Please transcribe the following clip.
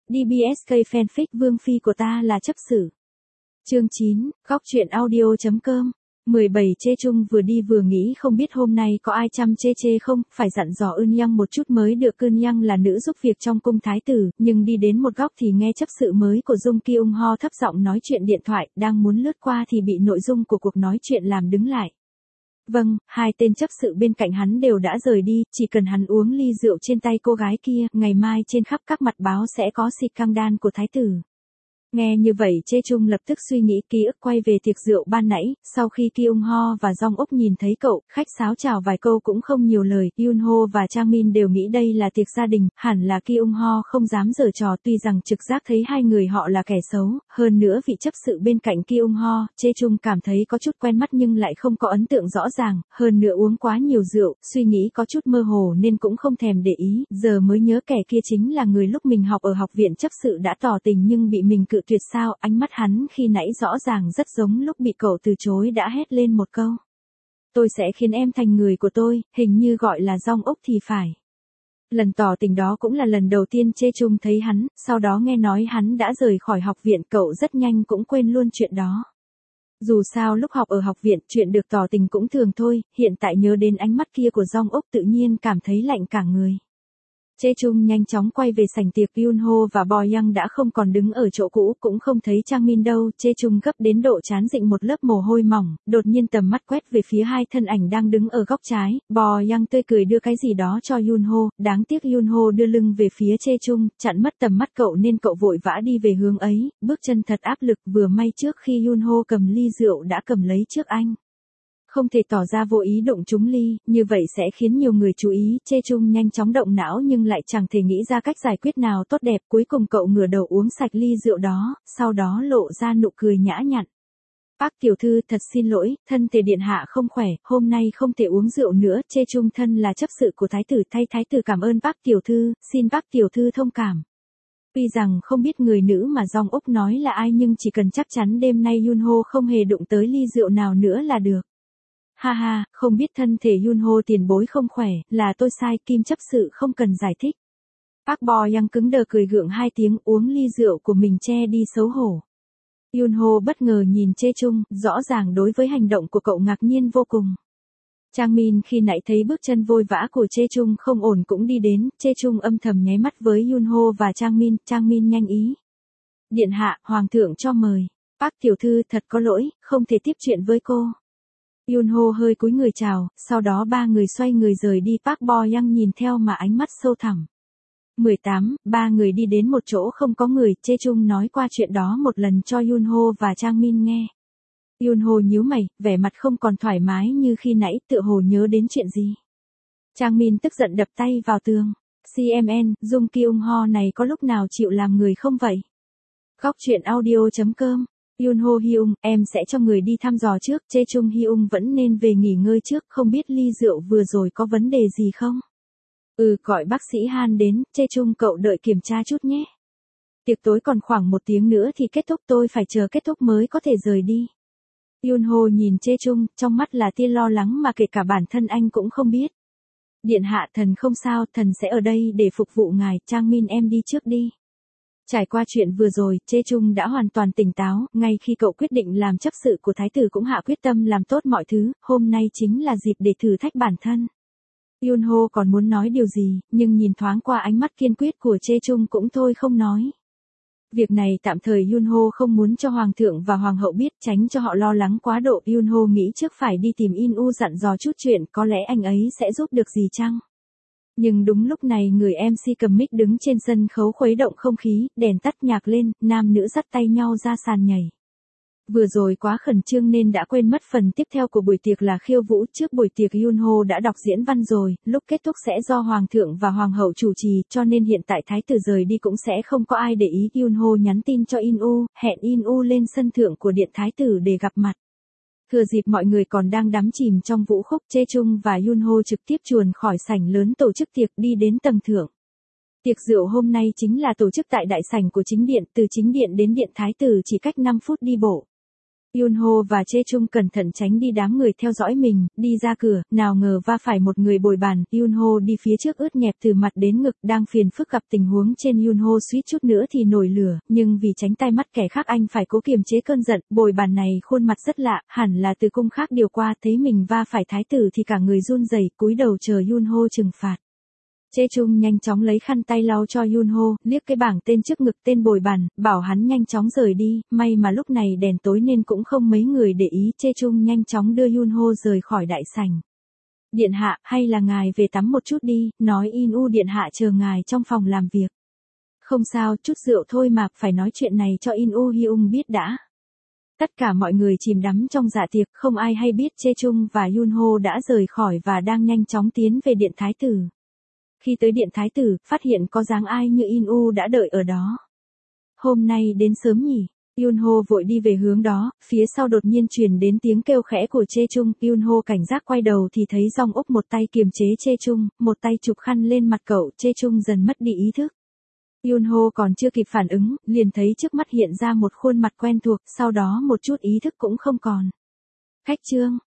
DBSK fanfic Vương Phi của ta là chấp sự. Chương 9, góc truyện audio.com 17 Chê Trung vừa đi vừa nghĩ không biết hôm nay có ai chăm chê không, phải dặn dò Ưn Yang một chút mới được. Ưn Yang là nữ giúp việc trong cung thái tử, nhưng đi đến một góc thì nghe chấp sự mới của Dung Kyung Ho thấp giọng nói chuyện điện thoại, đang muốn lướt qua thì bị nội dung của cuộc nói chuyện làm đứng lại. Vâng, hai tên chấp sự bên cạnh hắn đều đã rời đi, chỉ cần hắn uống ly rượu trên tay cô gái kia, ngày mai trên khắp các mặt báo sẽ có scandal của thái tử. Nghe như vậy Chê Trung lập tức suy nghĩ ký ức quay về tiệc rượu ban nãy, sau khi Kyung Ho và Jong Úc nhìn thấy cậu, khách sáo chào vài câu cũng không nhiều lời, Yoon Ho và Chang Min đều nghĩ đây là tiệc gia đình, hẳn là Kyung Ho không dám giở trò, tuy rằng trực giác thấy hai người họ là kẻ xấu, hơn nữa vị chấp sự bên cạnh Kyung Ho, Chê Trung cảm thấy có chút quen mắt nhưng lại không có ấn tượng rõ ràng, hơn nữa uống quá nhiều rượu, suy nghĩ có chút mơ hồ nên cũng không thèm để ý, giờ mới nhớ kẻ kia chính là người lúc mình học ở học viện chấp sự đã tỏ tình nhưng bị mình cự tuyệt sao, ánh mắt hắn khi nãy rõ ràng rất giống lúc bị cậu từ chối đã hét lên một câu. Tôi sẽ khiến em thành người của tôi, hình như gọi là Jong Úc thì phải. Lần tỏ tình đó cũng là lần đầu tiên Chê Trung thấy hắn, sau đó nghe nói hắn đã rời khỏi học viện, cậu rất nhanh cũng quên luôn chuyện đó. Dù sao lúc học ở học viện chuyện được tỏ tình cũng thường thôi, hiện tại nhớ đến ánh mắt kia của Jong Úc tự nhiên cảm thấy lạnh cả người. Chê Trung nhanh chóng quay về sảnh tiệc, Yoon Ho và Bo Young đã không còn đứng ở chỗ cũ, cũng không thấy Chang Min đâu, Chê Trung gấp đến độ trán dịnh một lớp mồ hôi mỏng, đột nhiên tầm mắt quét về phía hai thân ảnh đang đứng ở góc trái, Bo Young tươi cười đưa cái gì đó cho Yoon Ho, đáng tiếc Yoon Ho đưa lưng về phía Chê Trung, chặn mất tầm mắt cậu nên cậu vội vã đi về hướng ấy, bước chân thật áp lực, vừa may trước khi Yoon Ho cầm ly rượu đã cầm lấy trước anh. Không thể tỏ ra vô ý đụng trúng ly, như vậy sẽ khiến nhiều người chú ý, Chê Trung nhanh chóng động não nhưng lại chẳng thể nghĩ ra cách giải quyết nào tốt đẹp, cuối cùng cậu ngửa đầu uống sạch ly rượu đó, sau đó lộ ra nụ cười nhã nhặn. Bác tiểu thư thật xin lỗi, thân thể điện hạ không khỏe, hôm nay không thể uống rượu nữa, Chê Trung thân là chấp sự của thái tử, thay thái tử cảm ơn bác tiểu thư, xin bác tiểu thư thông cảm. Tuy rằng không biết người nữ mà Jong Úc nói là ai nhưng chỉ cần chắc chắn đêm nay Yoon Ho không hề đụng tới ly rượu nào nữa là được. Ha ha, không biết thân thể Yoon Ho tiền bối không khỏe, là tôi sai, Kim chấp sự không cần giải thích. Park Bo Young cứng đờ cười gượng hai tiếng, uống ly rượu của mình che đi xấu hổ. Yoon Ho bất ngờ nhìn Chê Trung, rõ ràng đối với hành động của cậu ngạc nhiên vô cùng. Chang Min khi nãy thấy bước chân vội vã của Chê Trung không ổn cũng đi đến, Chê Trung âm thầm nháy mắt với Yoon Ho và Chang Min nhanh ý. Điện hạ, hoàng thượng cho mời. Park tiểu thư thật có lỗi, không thể tiếp chuyện với cô. Yoon Ho hơi cúi người chào, sau đó ba người xoay người rời đi, Park Bo Young nhìn theo mà ánh mắt sâu thẳm. 18, ba người đi đến một chỗ không có người, Chê Trung nói qua chuyện đó một lần cho Yoon Ho và Chang Min nghe. Yoon Ho nhíu mày, vẻ mặt không còn thoải mái như khi nãy, tựa hồ nhớ đến chuyện gì. Chang Min tức giận đập tay vào tường. CMN, Dung Kyung Ho này có lúc nào chịu làm người không vậy? Góc truyện audio.com Yoon Ho Hyung, em sẽ cho người đi thăm dò trước, Chê Trung Hyung vẫn nên về nghỉ ngơi trước, không biết ly rượu vừa rồi có vấn đề gì không? Gọi bác sĩ Han đến, Chê Trung cậu đợi kiểm tra chút nhé. Tiệc tối còn khoảng 1 tiếng nữa thì kết thúc, tôi phải chờ kết thúc mới có thể rời đi. Yoon Ho nhìn Chê Trung, trong mắt là tia lo lắng mà kể cả bản thân anh cũng không biết. Điện hạ, thần không sao, thần sẽ ở đây để phục vụ ngài, Chang Min em đi trước đi. Trải qua chuyện vừa rồi, Chê Trung đã hoàn toàn tỉnh táo, ngay khi cậu quyết định làm chấp sự của thái tử cũng hạ quyết tâm làm tốt mọi thứ, hôm nay chính là dịp để thử thách bản thân. Yoon Ho còn muốn nói điều gì, nhưng nhìn thoáng qua ánh mắt kiên quyết của Chê Trung cũng thôi không nói. Việc này tạm thời Yoon Ho không muốn cho hoàng thượng và hoàng hậu biết, tránh cho họ lo lắng quá độ, Yoon Ho nghĩ trước phải đi tìm In U dặn dò chút chuyện, có lẽ anh ấy sẽ giúp được gì chăng? Nhưng đúng lúc này người MC cầm mic đứng trên sân khấu khuấy động không khí, đèn tắt nhạc lên, nam nữ dắt tay nhau ra sàn nhảy. Vừa rồi quá khẩn trương nên đã quên mất phần tiếp theo của buổi tiệc là khiêu vũ, trước buổi tiệc Yoon Ho đã đọc diễn văn rồi, lúc kết thúc sẽ do hoàng thượng và hoàng hậu chủ trì, cho nên hiện tại thái tử rời đi cũng sẽ không có ai để ý. Yoon Ho nhắn tin cho In U, hẹn In U lên sân thượng của điện thái tử để gặp mặt. Thừa dịp mọi người còn đang đắm chìm trong vũ khúc, Chê Trung và Yoon Ho trực tiếp chuồn khỏi sảnh lớn tổ chức tiệc đi đến tầng thượng. Tiệc rượu hôm nay chính là tổ chức tại đại sảnh của chính điện, từ chính điện đến điện thái tử chỉ cách 5 phút đi bộ. Yunho và Chae-chung cẩn thận tránh đi đám người theo dõi mình, đi ra cửa, nào ngờ va phải một người bồi bàn, Yunho đi phía trước ướt nhẹp từ mặt đến ngực, đang phiền phức gặp tình huống trên Yunho suýt chút nữa thì nổi lửa, nhưng vì tránh tai mắt kẻ khác anh phải cố kiềm chế cơn giận, bồi bàn này khuôn mặt rất lạ, hẳn là từ cung khác điều qua, thấy mình va phải thái tử thì cả người run rẩy, cúi đầu chờ Yunho trừng phạt. Chae-chung nhanh chóng lấy khăn tay lau cho Yunho, liếc cái bảng tên trước ngực tên bồi bàn, bảo hắn nhanh chóng rời đi, may mà lúc này đèn tối nên cũng không mấy người để ý, Chae-chung nhanh chóng đưa Yunho rời khỏi đại sảnh. Điện hạ, hay là ngài về tắm một chút đi, nói In-u điện hạ chờ ngài trong phòng làm việc. Không sao, chút rượu thôi mà, phải nói chuyện này cho In-u Hyung biết đã. Tất cả mọi người chìm đắm trong dạ tiệc, không ai hay biết Chae-chung và Yunho đã rời khỏi và đang nhanh chóng tiến về điện thái tử. Khi tới điện thái tử, phát hiện có dáng ai như In-u đã đợi ở đó. Hôm nay đến sớm nhỉ? Yunho vội đi về hướng đó, phía sau đột nhiên truyền đến tiếng kêu khẽ của Chae-chung, Yunho cảnh giác quay đầu thì thấy Jong Úc một tay kiềm chế Chae-chung, một tay chụp khăn lên mặt cậu, Chae-chung dần mất đi ý thức. Yunho còn chưa kịp phản ứng, liền thấy trước mắt hiện ra một khuôn mặt quen thuộc, sau đó một chút ý thức cũng không còn. Khách Trương,